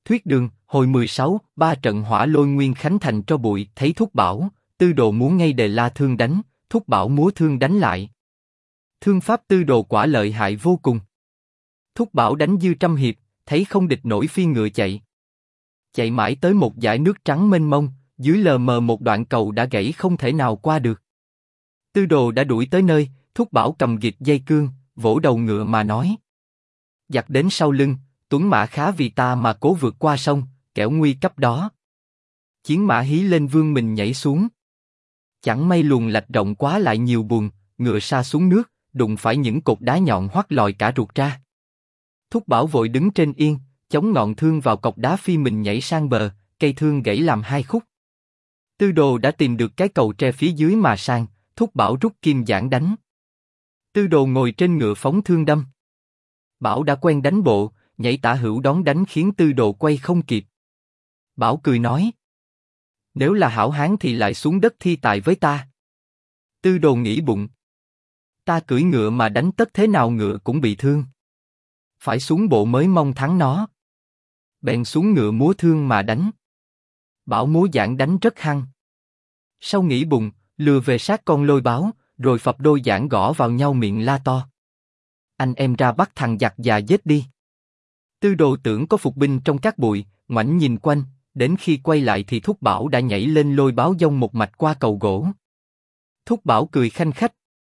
Thuyết đường, hồi 16, ba trận hỏa lôi Nguyên Khánh thành tro bụi, thấy Thúc Bảo, Tư Đồ múa ngay đề la thương đánh, Thúc Bảo múa thương đánh lại. Thương pháp Tư Đồ quả lợi hại vô cùng. Thúc Bảo đánh dư trăm hiệp, thấy không địch nổi phi ngựa chạy. Chạy mãi tới một dải nước trắng mênh mông, dưới lờ mờ một đoạn cầu đã gãy không thể nào qua được. Tư Đồ đã đuổi tới nơi, Thúc Bảo cầm gịt dây cương, vỗ đầu ngựa mà nói: giặc đến sau lưng, tuấn mã khá vì ta mà cố vượt qua sông, kẻo nguy cấp đó. Chiến mã hí lên vươn mình nhảy xuống. Chẳng may luồng lạch rộng quá lại nhiều buồn, ngựa sa xuống nước, đụng phải những cột đá nhọn hoắt lòi cả ruột ra. Thúc Bảo vội đứng trên yên, chống ngọn thương vào cọc đá phi mình nhảy sang bờ, cây thương gãy làm hai khúc. Tư Đồ đã tìm được cái cầu tre phía dưới mà sang, Thúc Bảo rút kim giảng đánh. Tư Đồ ngồi trên ngựa phóng thương đâm. Bảo đã quen đánh bộ, nhảy tả hữu đón đánh khiến Tư Đồ quay không kịp. Bảo cười nói: nếu là hảo hán thì lại xuống đất thi tài với ta. Tư Đồ nghĩ bụng: ta cưỡi ngựa mà đánh tất thế nào ngựa cũng bị thương. Phải xuống bộ mới mong thắng nó. Bèn xuống ngựa múa thương mà đánh. Bảo múa giảng đánh rất hăng. Sau nghĩ bụng, lừa về sát con lôi báo, rồi phập đôi giảng gõ vào nhau miệng la to: anh em ra bắt thằng giặc già giết đi. Tư Đồ tưởng có phục binh trong các bụi, ngoảnh nhìn quanh, đến khi quay lại thì Thúc Bảo đã nhảy lên lôi báo dông một mạch qua cầu gỗ. Thúc Bảo cười khanh khách: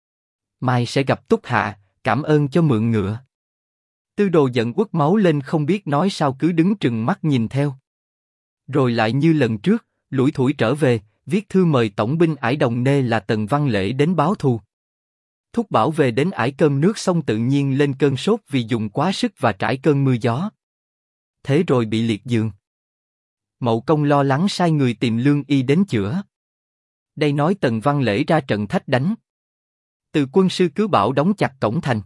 mai sẽ gặp Túc Hạ, cảm ơn cho mượn ngựa. Tư Đồ giận uất máu lên không biết nói sao cứ đứng trừng mắt nhìn theo. Rồi lại như lần trước, lủi thủi trở về, viết thư mời tổng binh Ải Đồng Nê là Tần Văn Lễ đến báo thù. Thúc Bảo về đến Ải cơm nước xong tự nhiên lên cơn sốt vì dùng quá sức và trải cơn mưa gió. Thế rồi bị liệt giường. Mậu Công lo lắng sai người tìm lương y đến chữa. Đây nói Tần Văn Lễ ra trận thách đánh. Từ quân sư cứ bảo đóng chặt cổng thành.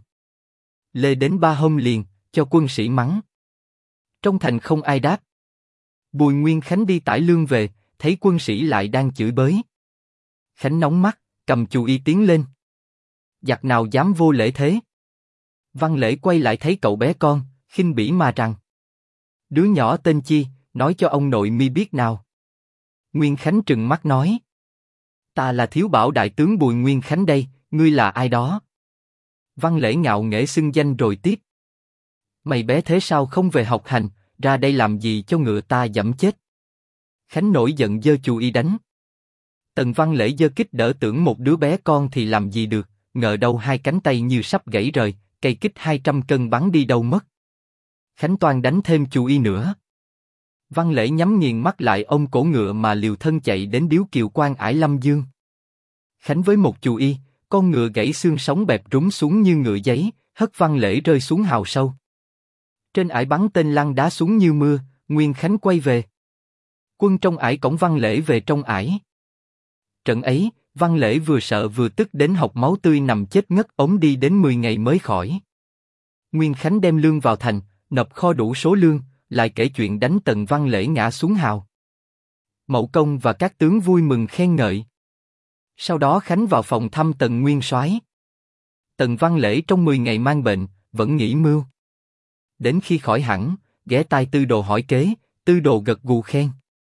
Lê đến 3 hôm liền, cho quân sĩ mắng. Trong thành không ai đáp. Bùi Nguyên Khánh đi tải lương về, thấy quân sĩ lại đang chửi bới. Khánh nóng mắt, cầm chù y tiến lên. Giặc nào dám vô lễ thế? Văn Lễ quay lại thấy cậu bé con, khinh bỉ mà rằng: đứa nhỏ tên chi, nói cho ông nội mi biết nào. Nguyên Khánh trừng mắt nói: ta là Thiếu Bảo đại tướng Bùi Nguyên Khánh đây, ngươi là ai đó? Văn Lễ ngạo nghễ xưng danh rồi tiếp: mày bé thế sao không về học hành, ra đây làm gì cho ngựa ta dẫm chết? Khánh nổi giận giơ chù y đánh. Tần Văn Lễ giơ kích đỡ tưởng một đứa bé con thì làm gì được, ngờ đâu hai cánh tay như sắp gãy rời, cây kích 200 cân bắn đi đâu mất. Khánh toan đánh thêm chù y nữa. Văn Lễ nhắm nghiền mắt lại ôm cổ ngựa mà liều thân chạy đến điếu kiều quan Ải Lâm Dương. Khánh với một chù y, con ngựa gãy xương sống bẹp rúng xuống như ngựa giấy, hất Văn Lễ rơi xuống hào sâu. Trên ải bắn tên lăn đá xuống như mưa, Nguyên Khánh quay về. Quân trong ải cổng Văn Lễ về trong ải. Trận ấy, Văn Lễ vừa sợ vừa tức đến học máu tươi nằm chết ngất ống đi đến 10 ngày mới khỏi. Nguyên Khánh đem lương vào thành, nộp kho đủ số lương, lại kể chuyện đánh Tần Văn Lễ ngã xuống hào. Mậu Công và các tướng vui mừng khen ngợi. Sau đó Khánh vào phòng thăm Tần Nguyên Soái. Tần Văn Lễ trong 10 ngày mang bệnh, vẫn nghỉ mưu. Đến khi khỏi hẳn, ghé tai Tư Đồ hỏi kế, Tư Đồ gật gù khen: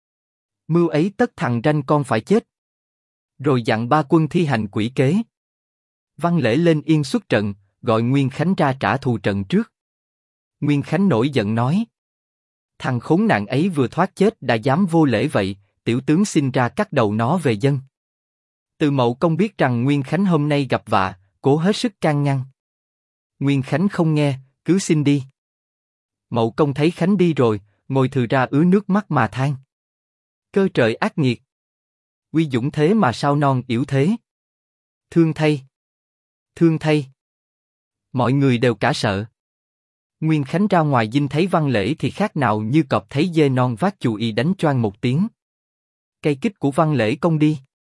mưu ấy tất thằng ranh con phải chết. Rồi dặn ba quân thi hành quỷ kế. Văn Lễ lên yên xuất trận, gọi Nguyên Khánh ra trả thù trận trước. Nguyên Khánh nổi giận nói: thằng khốn nạn ấy vừa thoát chết đã dám vô lễ vậy, tiểu tướng xin ra cắt đầu nó về dân. Từ Mậu Công biết rằng Nguyên Khánh hôm nay gặp vạ, cố hết sức can ngăn. Nguyên Khánh không nghe, cứ xin đi. Mậu Công thấy Khánh đi rồi, ngồi thừ ra ứa nước mắt mà than: cơ trời ác nghiệt, uy dũng thế mà sao non yếu thế. Thương thay, thương thay. Mọi người đều cả sợ. Nguyên Khánh ra ngoài dinh thấy Văn Lễ thì khác nào như cọp thấy dê non vác chù y đánh choang một tiếng. Cây kích của Văn Lễ công đi.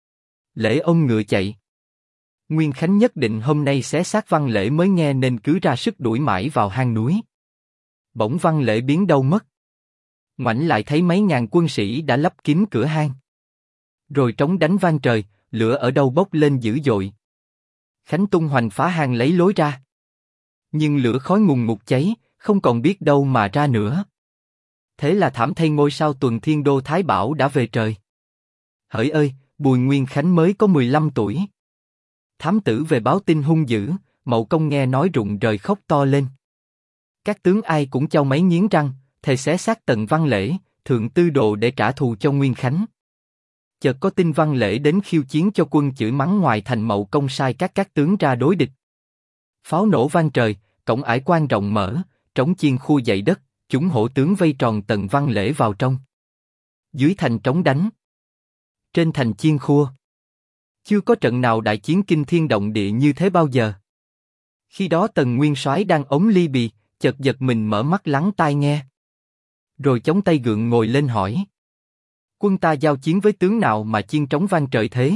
Lễ ôm ngựa chạy. Nguyên Khánh nhất định hôm nay xé xác Văn Lễ mới nghe nên cứ ra sức đuổi mãi vào hang núi. Bỗng Văn Lễ biến đâu mất. Ngoảnh lại thấy mấy ngàn quân sĩ đã lấp kín cửa hang. Rồi trống đánh vang trời, lửa ở đâu bốc lên dữ dội. Khánh tung hoành phá hang lấy lối ra. Nhưng lửa khói ngùn ngụt cháy, không còn biết đâu mà ra nữa. thế là thảm thay ngôi sao tuần thiên đô Thái Bảo đã về trời. Hỡi ơi, Bùi Nguyên Khánh mới có 15 tuổi. Thám tử về báo tin hung dữ, Mậu Công nghe nói rụng rời khóc to lên. Các tướng ai cũng chau máy nghiến răng, thề xé xác Tần Văn Lễ, Thượng Tư Đồ để trả thù cho Nguyên Khánh. Chợt có tin Văn Lễ đến khiêu chiến cho quân chửi mắng ngoài thành, Mậu Công sai các tướng ra đối địch. Pháo nổ vang trời, cổng ải quan rộng mở, trống chiên khua dậy đất, chúng hổ tướng vây tròn Tần Văn Lễ vào trong. Dưới thành trống đánh, trên thành chiên khua. Chưa có trận nào đại chiến kinh thiên động địa như thế bao giờ. Khi đó Tần Nguyên Soái đang ống ly bì, chợt giật mình mở mắt lắng tai nghe. Rồi chống tay gượng ngồi lên hỏi. Quân ta giao chiến với tướng nào mà chiên trống vang trời thế?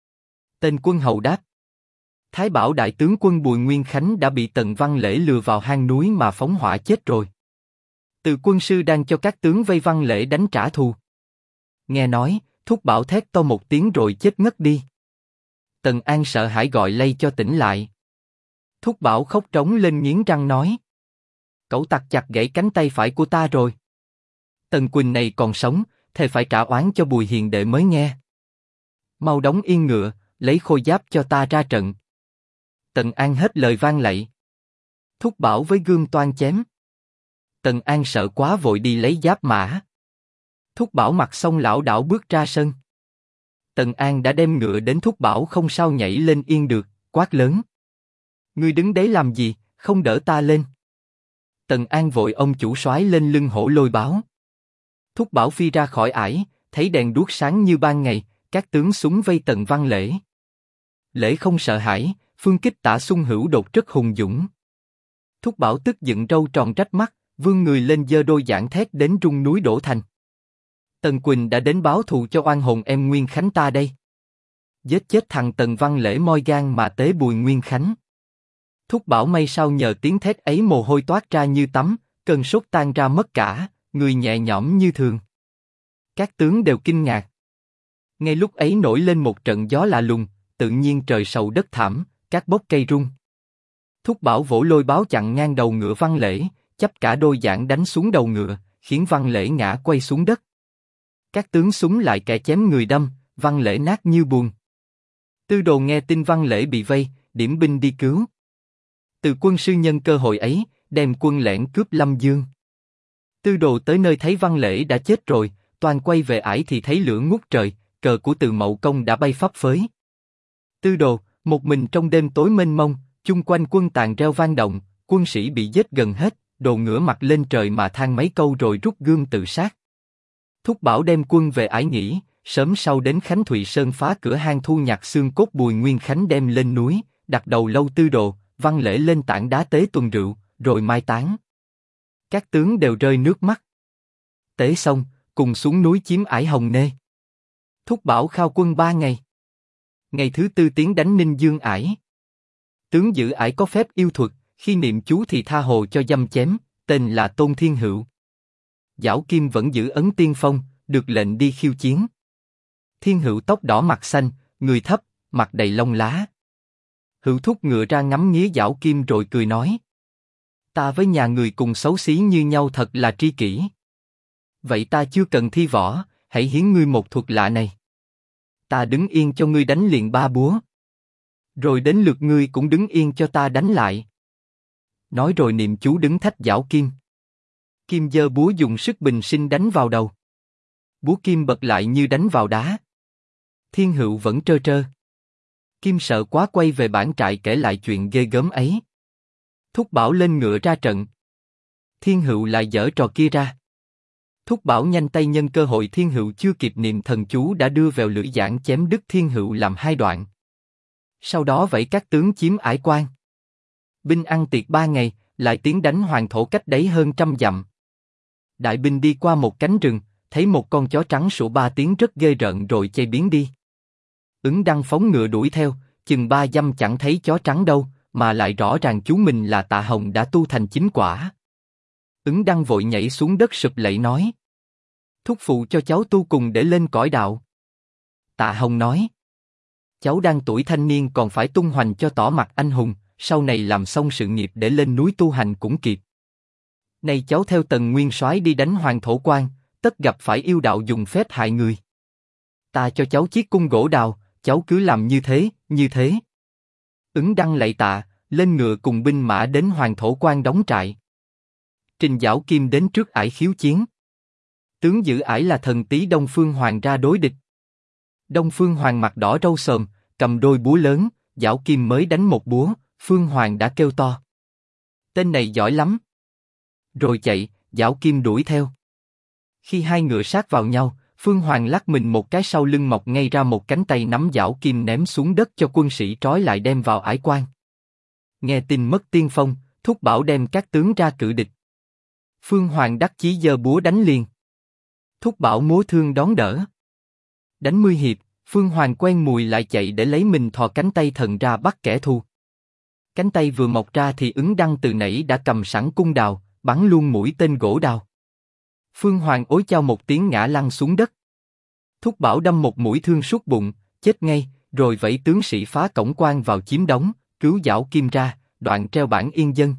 Tên quân hầu đáp. Thái Bảo đại tướng quân Bùi Nguyên Khánh đã bị Tần Văn Lễ lừa vào hang núi mà phóng hỏa chết rồi. Từ quân sư đang cho các tướng vây Văn Lễ đánh trả thù. Nghe nói, Thúc Bảo thét to một tiếng rồi chết ngất đi. Tần An sợ hãi gọi lay cho tỉnh lại. Thúc Bảo khóc trống lên nghiến răng nói. Cẩu tặc chặt gãy cánh tay phải của ta rồi. Tần Quỳnh này còn sống, thề phải trả oán cho Bùi hiền đệ mới nghe. Mau đóng yên ngựa, lấy khôi giáp cho ta ra trận. Tần An hết lời van lạy. Thúc Bảo với gươm toan chém. Tần An sợ quá vội đi lấy giáp mã. Thúc Bảo mặc xong lảo đảo bước ra sân. Tần An đã đem ngựa đến, Thúc Bảo không sao nhảy lên yên được, quát lớn. Ngươi đứng đấy làm gì, không đỡ ta lên? Tần An vội ông chủ soái lên lưng hổ Lôi Báo. Thúc Bảo phi ra khỏi ải, thấy đèn đuốc sáng như ban ngày, các tướng súng vây Tần Văn Lễ. Lễ không sợ hãi, phương kích Tả Xung Hữu Đột rất hùng dũng. Thúc Bảo tức giận râu tròn trách mắt, vươn người lên giơ đôi giảng thét đến rung núi đổ thành. Tần Quỳnh đã đến báo thù cho oan hồn em Nguyên Khánh ta đây. Giết chết thằng Tần Văn Lễ moi gan mà tế Bùi Nguyên Khánh. Thúc Bảo may sao nhờ tiếng thét ấy mồ hôi toát ra như tắm, cơn sốt tan ra mất cả, người nhẹ nhõm như thường. Các tướng đều kinh ngạc. Ngay lúc ấy nổi lên một trận gió lạ lùng, tự nhiên trời sầu đất thảm, các bốc cây rung. Thúc Bảo vỗ Lôi Báo chặn ngang đầu ngựa Văn Lễ, chắp cả đôi giảng đánh xuống đầu ngựa, khiến Văn Lễ ngã quay xuống đất. Các tướng súng lại kẻ chém người đâm, Văn Lễ nát như buồn. Tư Đồ nghe tin Văn Lễ bị vây, điểm binh đi cứu. Từ quân sư nhân cơ hội ấy, đem quân lẻn cướp Lâm Dương. Tư Đồ tới nơi thấy Văn Lễ đã chết rồi, toàn quay về ải thì thấy lửa ngút trời, cờ của Từ Mậu Công đã bay phấp phới. Tư Đồ, một mình trong đêm tối mênh mông, chung quanh quân tàn reo vang động, quân sĩ bị giết gần hết, Đồ ngửa mặt lên trời mà than mấy câu rồi rút gươm tự sát. Thúc Bảo đem quân về ải nghỉ, sớm sau đến Khánh Thụy Sơn phá cửa hang thu nhặt xương cốt Bùi Nguyên Khánh đem lên núi, đặt đầu lâu Tư Đồ, Văn Lễ lên tảng đá tế tuần rượu, rồi mai táng. Các tướng đều rơi nước mắt. Tế xong, cùng xuống núi chiếm ải Hồng Nê. Thúc Bảo khao quân 3 ngày. Ngày thứ tư tiến đánh Ninh Dương ải. Tướng giữ ải có phép yêu thuật, khi niệm chú thì tha hồ cho dăm chém, tên là Tôn Thiên Hữu. Giảo Kim vẫn giữ ấn tiên phong, được lệnh đi khiêu chiến. Thiên Hữu tóc đỏ mặt xanh, người thấp, mặt đầy lông lá. Hữu thúc ngựa ra ngắm nghía Giảo Kim rồi cười nói. Ta với nhà người cùng xấu xí như nhau thật là tri kỷ. Vậy ta chưa cần thi võ, hãy hiến ngươi một thuật lạ này. Ta đứng yên cho ngươi đánh liền 3 búa. Rồi đến lượt ngươi cũng đứng yên cho ta đánh lại. Nói rồi niệm chú đứng thách Giảo Kim. Kim giơ búa dùng sức bình sinh đánh vào đầu. Búa Kim bật lại như đánh vào đá. Thiên Hữu vẫn trơ trơ. Kim sợ quá quay về bản trại kể lại chuyện ghê gớm ấy. Thúc Bảo lên ngựa ra trận. Thiên Hữu lại giở trò kia ra. Thúc Bảo nhanh tay nhân cơ hội Thiên Hữu chưa kịp niệm thần chú đã đưa vào lưỡi giảng chém đứt Thiên Hữu làm 2 đoạn. Sau đó vẫy các tướng chiếm ải quan. Binh ăn tiệc 3 ngày, lại tiến đánh Hoàng Thổ cách đấy hơn 100 dặm. Đại binh đi qua một cánh rừng, thấy một con chó trắng sủa 3 tiếng rất ghê rợn rồi chạy biến đi. Ứng Đăng phóng ngựa đuổi theo, chừng 3 dặm chẳng thấy chó trắng đâu, mà lại rõ ràng chú mình là Tạ Hồng đã tu thành chính quả. Ứng Đăng vội nhảy xuống đất sụp lạy nói. Thúc phụ cho cháu tu cùng để lên cõi đạo. Tạ Hồng nói. Cháu đang tuổi thanh niên còn phải tung hoành cho tỏ mặt anh hùng, sau này làm xong sự nghiệp để lên núi tu hành cũng kịp. Này cháu theo Tần Nguyên Soái đi đánh Hoàng Thổ Quan, tất gặp phải yêu đạo dùng phép hại người. Ta cho cháu chiếc cung gỗ đào, cháu cứ làm như thế, như thế. Ứng Đăng lạy tạ, lên ngựa cùng binh mã đến Hoàng Thổ Quan đóng trại. Trình Giảo Kim đến trước ải khiếu chiến. Tướng giữ ải là thần tý Đông Phương Hoàng ra đối địch. Đông Phương Hoàng mặt đỏ râu sờm, cầm đôi búa lớn, Giảo Kim mới đánh một búa, Phương Hoàng đã kêu to. Tên này giỏi lắm. Rồi chạy, Giảo Kim đuổi theo. Khi hai ngựa sát vào nhau, Phương Hoàng lắc mình một cái sau lưng mọc ngay ra một cánh tay nắm Giảo Kim ném xuống đất cho quân sĩ trói lại đem vào ải quan. Nghe tin mất tiên phong, thúc bảo đem các tướng ra cự địch. Phương Hoàng đắc chí giơ búa đánh liền. Thúc bảo múa thương đón đỡ. Đánh 10 hiệp, Phương Hoàng quen mùi lại chạy để lấy mình thò cánh tay thần ra bắt kẻ thù. Cánh tay vừa mọc ra thì Ứng Đăng từ nãy đã cầm sẵn cung đào, bắn luôn mũi tên gỗ đào. Phương Hoàng ối chao một tiếng ngã lăn xuống đất. Thúc bảo đâm một mũi thương suốt bụng, chết ngay, rồi vẫy tướng sĩ phá cổng quan vào chiếm đóng, cứu Giảo Kim ra, đoạn treo bảng yên dân.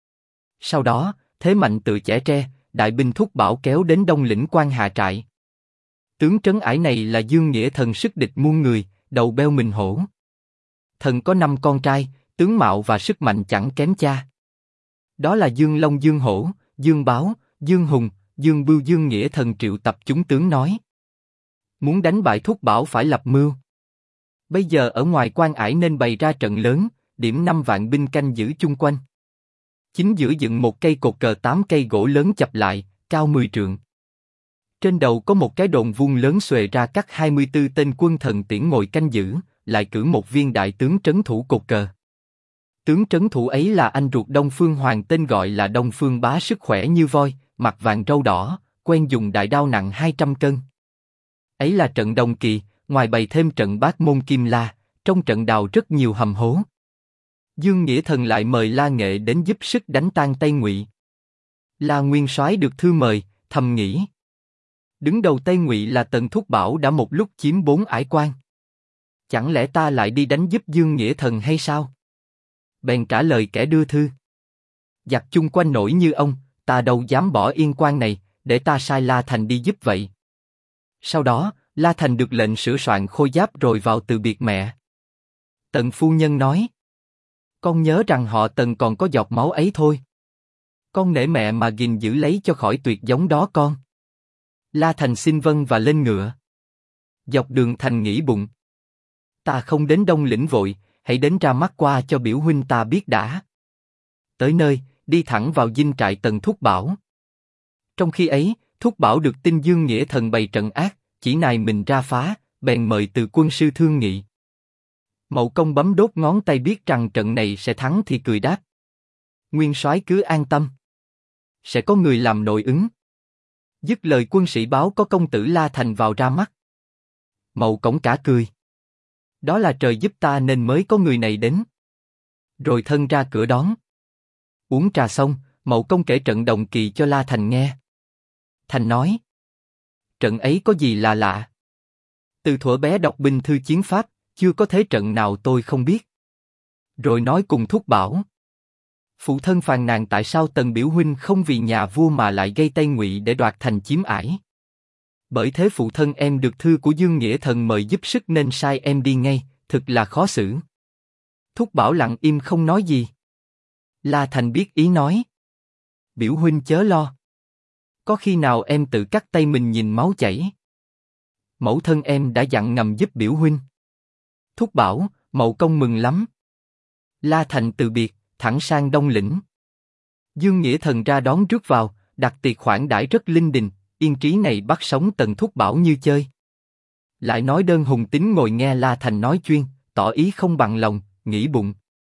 Sau đó, thế mạnh tự chẻ tre, đại binh thúc bảo kéo đến Đông lĩnh quan hạ trại. Tướng trấn ải này là Dương Nghĩa Thần sức địch muôn người, đầu beo mình hổ. Thần có 5 con trai, tướng mạo và sức mạnh chẳng kém cha. Đó là Dương Long, Dương Hổ, Dương Báo, Dương Hùng, Dương Bưu. Dương Nghĩa Thần triệu tập chúng tướng nói: muốn đánh bại thúc bảo phải lập mưu. Bây giờ ở ngoài quan ải nên bày ra trận lớn, điểm 5 vạn binh canh giữ chung quanh. Chính giữa dựng một cây cột cờ 8 cây gỗ lớn chập lại, cao 10 trượng. Trên đầu có một cái đồn vuông lớn xuề ra cắt 24 tên quân thần tiễn ngồi canh giữ, lại cử một viên đại tướng trấn thủ cột cờ. Tướng trấn thủ ấy là anh ruột Đông Phương Hoàng, tên gọi là Đông Phương Bá, sức khỏe như voi, mặt vàng râu đỏ, quen dùng đại đao nặng 200 cân. Ấy là trận Đồng Kỳ, ngoài bày thêm trận Bát Môn Kim La, trong trận đào rất nhiều hầm hố. Dương Nghĩa Thần lại mời La Nghệ đến giúp sức đánh tan Tây Ngụy. La Nguyên Soái được thư mời, thầm nghĩ: đứng đầu Tây Ngụy là Tần Thúc Bảo đã một lúc chiếm 4 ải quan. Chẳng lẽ ta lại đi đánh giúp Dương Nghĩa Thần hay sao? Bèn trả lời kẻ đưa thư: giặc chung quanh nổi như ông, ta đâu dám bỏ yên quan này, để ta sai La Thành đi giúp vậy. Sau đó, La Thành được lệnh sửa soạn khôi giáp rồi vào từ biệt mẹ. Tần phu nhân nói: con nhớ rằng họ Tần còn có giọt máu ấy thôi. Con nể mẹ mà gìn giữ lấy cho khỏi tuyệt giống đó con. La Thành xin vâng và lên ngựa. Dọc đường Thành nghĩ bụng: ta không đến Đông lĩnh vội, hãy đến ra mắt qua cho biểu huynh ta biết đã. Tới nơi, đi thẳng vào dinh trại Tần Thúc Bảo. Trong khi ấy, Thúc Bảo được tin Dương Nghĩa Thần bày trận ác, chỉ nài mình ra phá, bèn mời từ quân sư thương nghị. Mậu Công bấm đốt ngón tay biết rằng trận này sẽ thắng thì cười đáp: nguyên soái cứ an tâm, sẽ có người làm nội ứng. Dứt lời quân sĩ báo có công tử La Thành vào ra mắt. Mậu Cổng cả cười: đó là trời giúp ta nên mới có người này đến. Rồi thân ra cửa đón. Uống trà xong, Mậu Công kể trận Đồng Kỳ cho La Thành nghe. Thành nói: trận ấy có gì là lạ? Từ thuở bé đọc binh thư chiến pháp, chưa có thế trận nào tôi không biết. Rồi nói cùng Thúc Bảo: phụ thân phàn nàn tại sao Tần biểu huynh không vì nhà vua mà lại gây Tây Ngụy để đoạt thành chiếm ải. Bởi thế phụ thân em được thư của Dương Nghĩa Thần mời giúp sức nên sai em đi ngay, thực là khó xử. Thúc Bảo lặng im không nói gì. La Thành biết ý nói: biểu huynh chớ lo. Có khi nào em tự cắt tay mình nhìn máu chảy. Mẫu thân em đã dặn ngầm giúp biểu huynh. Thúc Bảo, Mậu Công mừng lắm. La Thành từ biệt, thẳng sang Đông lĩnh. Dương Nghĩa Thần ra đón rước vào, đặt tiệc khoản đãi rất linh đình, yên trí này bắt sống Tần Thúc Bảo như chơi. Lại nói đơn Hùng Tín ngồi nghe La Thành nói chuyên, tỏ ý không bằng lòng, nghĩ bụng: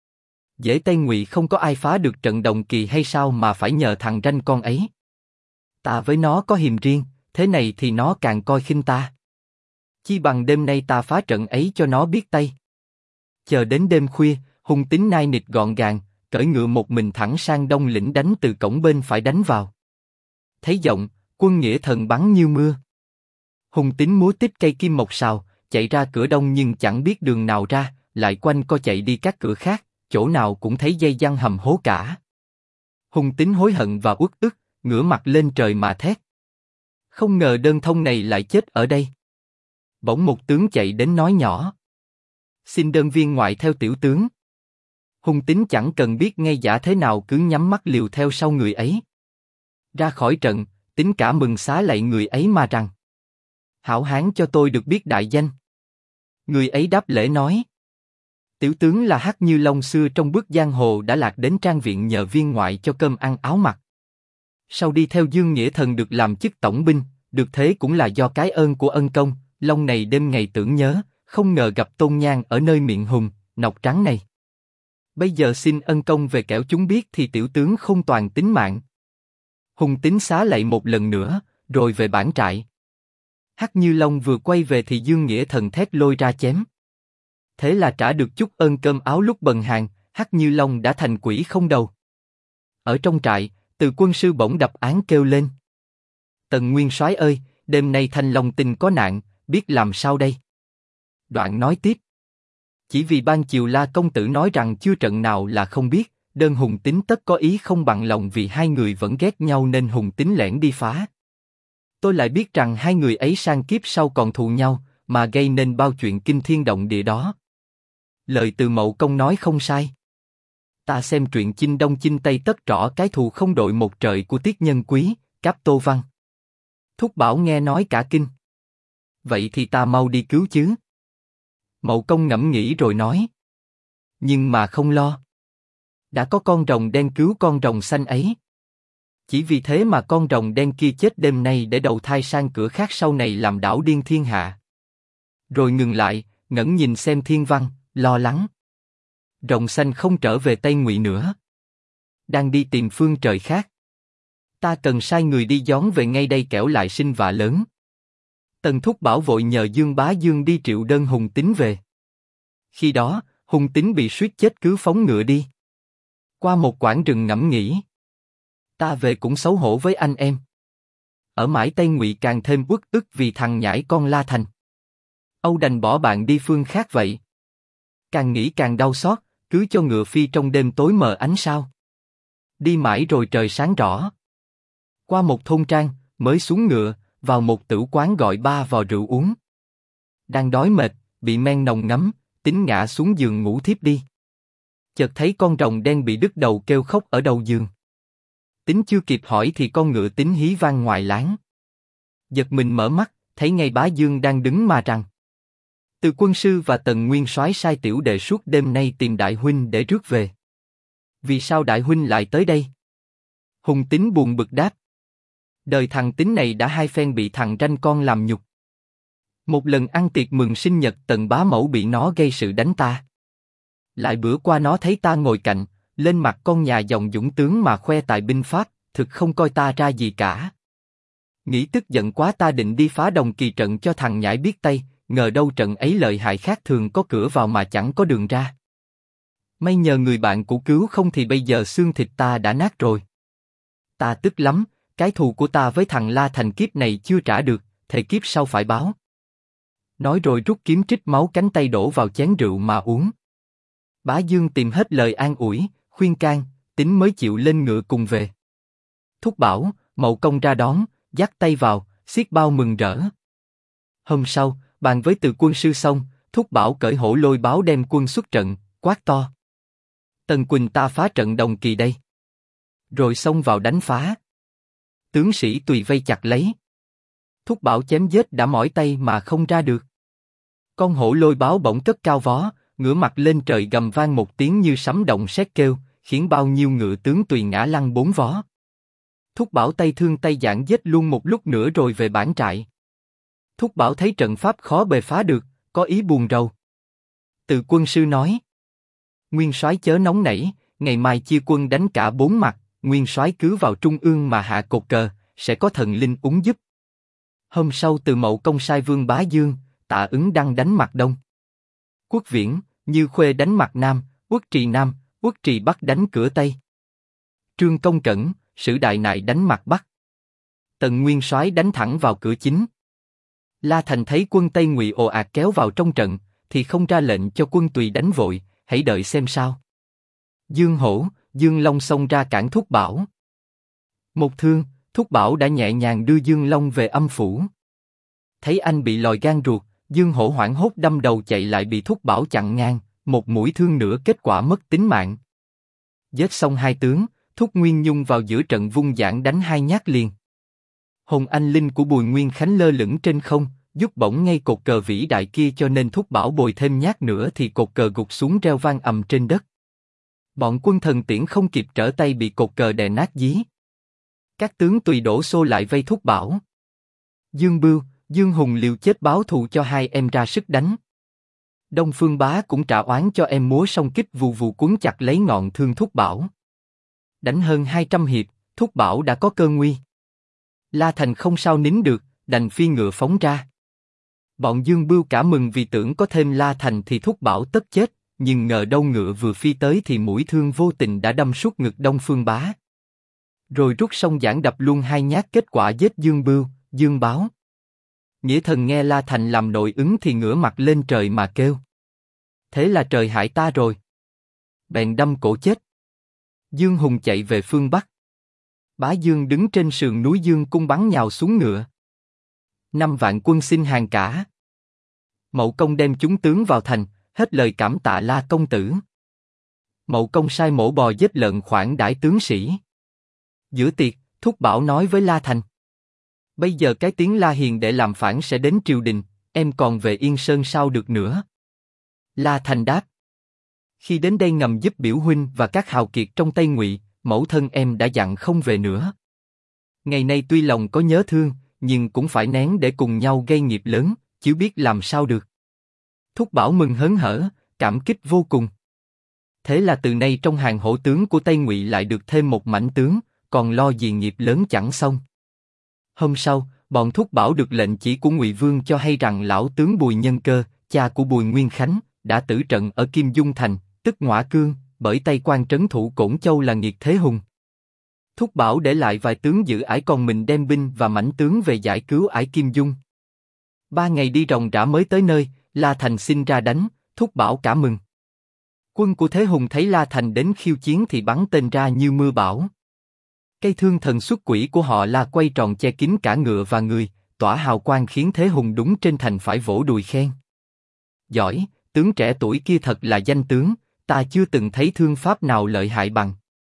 dễ Tây Ngụy không có ai phá được trận Đồng Kỳ hay sao mà phải nhờ thằng ranh con ấy. Ta với nó có hiềm riêng, thế này thì nó càng coi khinh ta. Chi bằng đêm nay ta phá trận ấy cho nó biết tay. Chờ đến đêm khuya, Hùng Tín nai nịt gọn gàng, cởi ngựa một mình thẳng sang Đông lĩnh đánh từ cổng bên phải đánh vào. Thấy giọng, quân Nghĩa Thần bắn như mưa. Hùng Tín múa tích cây kim mộc sào, chạy ra cửa đông nhưng chẳng biết đường nào ra, lại quanh co chạy đi các cửa khác, chỗ nào cũng thấy dây giăng hầm hố cả. Hùng Tín hối hận và uất ức, ngửa mặt lên trời mà thét. Không ngờ đơn thông này lại chết ở đây. Bỗng một tướng chạy đến nói nhỏ. Xin đơn viên ngoại theo tiểu tướng. Hùng Tín chẳng cần biết ngay giả thế nào cứ nhắm mắt liều theo sau người ấy. Ra khỏi trận, Tín cả mừng xá lạy người ấy mà rằng: Hảo hán cho tôi được biết đại danh. Người ấy đáp lễ nói: Tiểu tướng là Hắc Như Long xưa trong bước giang hồ đã lạc đến trang viện nhờ viên ngoại cho cơm ăn áo mặc. Sau đi theo Dương Nghĩa Thần được làm chức tổng binh, được thế cũng là do cái ơn của ân công. Long này đêm ngày tưởng nhớ, không ngờ gặp Tôn Nhan ở nơi miệng hùng, nọc trắng này. Bây giờ xin ân công về kẻo chúng biết thì tiểu tướng không toàn tính mạng. Hùng Tín xá lạy một lần nữa, rồi về bản trại. Hắc Như Long vừa quay về thì Dương Nghĩa Thần thét lôi ra chém. Thế là trả được chút ơn cơm áo lúc bần hàng, Hắc Như Long đã thành quỷ không đầu. Ở trong trại, Từ quân sư bỗng đập án kêu lên: Tần Nguyên soái ơi, đêm nay Thanh Long Tinh có nạn, biết làm sao đây? Đoạn nói tiếp: Chỉ vì ban chiều La công tử nói rằng chưa trận nào là không biết, đơn Hùng Tín tất có ý không bằng lòng vì hai người vẫn ghét nhau nên Hùng Tín lẻn đi phá. Tôi lại biết rằng hai người ấy sang kiếp sau còn thù nhau, mà gây nên bao chuyện kinh thiên động địa đó. Lời Từ Mậu Công nói không sai. Ta xem truyện Chinh Đông Chinh Tây tất rõ cái thù không đội một trời của Tiết Nhân Quý, Cáp Tô Văn. Thúc Bảo nghe nói cả kinh. Vậy thì ta mau đi cứu chứ. Mậu Công ngẫm nghĩ rồi nói: Nhưng mà không lo. Đã có con rồng đen cứu con rồng xanh ấy. Chỉ vì thế mà con rồng đen kia chết đêm nay để đầu thai sang cửa khác sau này làm đảo điên thiên hạ. Rồi ngừng lại, ngẩng nhìn xem Thiên Văn, lo lắng. Rồng xanh không trở về Tây Ngụy nữa. Đang đi tìm phương trời khác. Ta cần sai người đi đón về ngay đây kẻo lại sinh vạ lớn. Tần Thúc Bảo vội nhờ Dương Bá Dương đi triệu đơn Hùng Tín về. Khi đó, Hùng Tín bị suýt chết cứ phóng ngựa đi. Qua một quãng rừng ngẫm nghĩ. Ta về cũng xấu hổ với anh em. Ở mãi Tây Ngụy càng thêm uất ức vì thằng nhãi con La Thành. Âu đành bỏ bạn đi phương khác vậy. Càng nghĩ càng đau xót, cứ cho ngựa phi trong đêm tối mờ ánh sao. Đi mãi rồi trời sáng rõ. Qua một thôn trang, mới xuống ngựa, vào một tửu quán gọi 3 vò rượu uống. Đang đói mệt, bị men nồng ngấm, Tín ngã xuống giường ngủ thiếp đi. Chợt thấy con rồng đen bị đứt đầu kêu khóc ở đầu giường. Tín chưa kịp hỏi thì con ngựa Tín hí vang ngoài láng. Giật mình mở mắt, thấy ngay Bá Dương đang đứng mà rằng: Từ quân sư và Tần Nguyên soái sai tiểu đệ suốt đêm nay tìm đại huynh để rước về. Vì sao đại huynh lại tới đây? Hùng Tín buồn bực đáp: Đời thằng Tín này đã 2 phen bị thằng ranh con làm nhục. Một lần ăn tiệc mừng sinh nhật Tần bá mẫu bị nó gây sự đánh ta. Lại bữa qua nó thấy ta ngồi cạnh, lên mặt con nhà dòng dũng tướng mà khoe tài binh pháp, thực không coi ta ra gì cả. Nghĩ tức giận quá ta định đi phá Đồng Kỳ trận cho thằng nhãi biết tay, ngờ đâu trận ấy lợi hại khác thường có cửa vào mà chẳng có đường ra. May nhờ người bạn cũ cứu không thì bây giờ xương thịt ta đã nát rồi. Ta tức lắm, cái thù của ta với thằng La Thành kiếp này chưa trả được, thề kiếp sau phải báo. Nói rồi rút kiếm trích máu cánh tay đổ vào chén rượu mà uống. Bá Dương tìm hết lời an ủi, khuyên can, Tín mới chịu lên ngựa cùng về. Thúc Bảo, Mậu Công ra đón, dắt tay vào, xiết bao mừng rỡ. Hôm sau, bàn với Từ quân sư xong, Thúc Bảo cởi hổ lôi báo đem quân xuất trận, quát to: Tần Quỳnh ta phá trận Đồng Kỳ đây. Rồi xông vào đánh phá. Tướng sĩ tùy vây chặt lấy. Thúc Bảo chém giết đã mỏi tay mà không ra được. Con hổ lôi báo bỗng cất cao vó, ngửa mặt lên trời gầm vang một tiếng như sấm động sét kêu, khiến bao nhiêu ngựa tướng tùy ngã lăn 4 vó. Thúc Bảo tay thương tay giãn giết luôn một lúc nữa rồi về bản trại. Thúc Bảo thấy trận pháp khó bề phá được, có ý buồn rầu. Từ quân sư nói: Nguyên soái chớ nóng nảy, ngày mai chia quân đánh cả 4 mặt, Nguyên soái cứ vào trung ương mà hạ cột cờ, sẽ có thần linh úng giúp. Hôm sau Từ Mậu Công sai Vương Bá Dương, Tạ Ứng Đăng đánh mặt đông. Quốc Viễn, Như Khuê đánh mặt nam, Uất Trì Bắc đánh cửa tây. Trương Công Cẩn, Sử Đại Nại đánh mặt bắc. Tần Nguyên soái đánh thẳng vào cửa chính. La Thành thấy quân Tây Ngụy ồ ạt kéo vào trong trận, thì không ra lệnh cho quân tùy đánh vội, hãy đợi xem sao. Dương Hổ, Dương Long xông ra cản Thúc Bảo. Một thương, Thúc Bảo đã nhẹ nhàng đưa Dương Long về âm phủ. Thấy anh bị lòi gan ruột, Dương Hổ hoảng hốt đâm đầu chạy lại bị Thúc Bảo chặn ngang, một mũi thương nữa kết quả mất tính mạng. Giết xong hai tướng, Thúc Nguyên Nhung vào giữa trận vung giảng đánh hai nhát liền. Hồn anh linh của Bùi Nguyên Khánh lơ lửng trên không, giúp bổng ngay cột cờ vĩ đại kia, cho nên Thúc Bảo bồi thêm nhát nữa thì cột cờ gục xuống reo vang ầm trên đất. Bọn quân thần tiễn không kịp trở tay bị cột cờ đè nát dí. Các tướng tùy đổ xô lại vây Thúc Bảo. Dương Bưu, Dương Hùng liều chết báo thù cho hai em ra sức đánh. Đông Phương Bá cũng trả oán cho em múa song kích vù vù cuốn chặt lấy ngọn thương Thúc Bảo. Đánh hơn 200 hiệp, Thúc Bảo đã có cơ nguy. La Thành không sao nín được, đành phi ngựa phóng ra. Bọn Dương Bưu cả mừng vì tưởng có thêm La Thành thì Thúc Bảo tất chết, nhưng ngờ đâu ngựa vừa phi tới thì mũi thương vô tình đã đâm suốt ngực Đông Phương Bá. Rồi rút song giảng đập luôn hai nhát, kết quả giết Dương Bưu, Dương Báo. Nghĩa Thần nghe La Thành làm nội ứng thì ngửa mặt lên trời mà kêu. Thế là trời hại ta rồi. Bèn đâm cổ chết. Dương Hùng chạy về phương Bắc. Bá Dương đứng trên sườn núi Dương Cung bắn nhào xuống ngựa. 5 vạn quân xin hàng cả. Mậu Công đem chúng tướng vào thành, hết lời cảm tạ La công tử. Mậu Công sai mổ bò giết lợn khoản đãi tướng sĩ. Giữa tiệc, Thúc Bảo nói với La Thành. Bây giờ cái tiếng La Hiền để làm phản sẽ đến triều đình, em còn về Yên Sơn sao được nữa? La Thành đáp. Khi đến đây ngầm giúp biểu huynh và các hào kiệt trong Tây Ngụy, mẫu thân em đã dặn không về nữa. Ngày nay tuy lòng có nhớ thương, nhưng cũng phải nén để cùng nhau gây nghiệp lớn, chứ biết làm sao được. Thúc Bảo mừng hớn hở, cảm kích vô cùng. Thế là từ nay trong hàng hổ tướng của Tây Ngụy lại được thêm một mãnh tướng, còn lo gì nghiệp lớn chẳng xong. Hôm sau, bọn Thúc Bảo được lệnh chỉ của Ngụy Vương cho hay rằng lão tướng Bùi Nhân Cơ, cha của Bùi Nguyên Khánh, đã tử trận ở Kim Dung Thành, tức Ngõa Cương, bởi tay quan trấn thủ Cổn Châu là Nghiệt Thế Hùng. Thúc Bảo để lại vài tướng giữ ải, còn mình đem binh và mãnh tướng về giải cứu ải Kim Dung. 3 ngày đi ròng rã mới tới nơi, La Thành xin ra đánh, Thúc Bảo cả mừng. Quân của Thế Hùng thấy La Thành đến khiêu chiến thì bắn tên ra như mưa bão. Cây thương thần xuất quỷ của họ La quay tròn che kín cả ngựa và người, tỏa hào quang khiến Thế Hùng đúng trên thành phải vỗ đùi khen. Giỏi, tướng trẻ tuổi kia thật là danh tướng, ta chưa từng thấy thương pháp nào lợi hại bằng.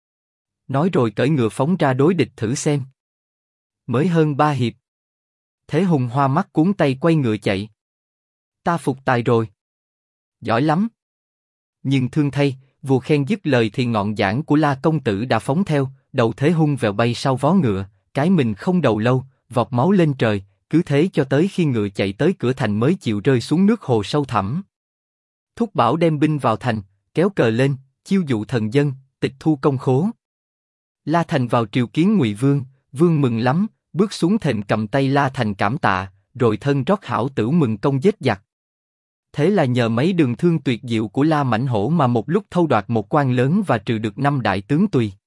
Nói rồi cởi ngựa phóng ra đối địch thử xem. Mới hơn 3 hiệp, Thế Hùng hoa mắt cuốn tay quay ngựa chạy. Ta phục tài rồi. Giỏi lắm. Nhưng thương thay, vua khen dứt lời thì ngọn giảng của La công tử đã phóng theo, đầu Thế Hùng vèo bay sau vó ngựa, cái mình không đầu lâu, vọt máu lên trời, cứ thế cho tới khi ngựa chạy tới cửa thành mới chịu rơi xuống nước hồ sâu thẳm. Thúc Bảo đem binh vào thành, kéo cờ lên, chiêu dụ thần dân, tịch thu công khố. La Thành vào triều kiến Ngụy Vương, Vương mừng lắm, bước xuống thềm cầm tay La Thành cảm tạ, rồi thân rót hảo tửu mừng công giết giặc. Thế là nhờ mấy đường thương tuyệt diệu của La Mãnh Hổ mà một lúc thâu đoạt một quan lớn và trừ được 5 đại tướng Tùy.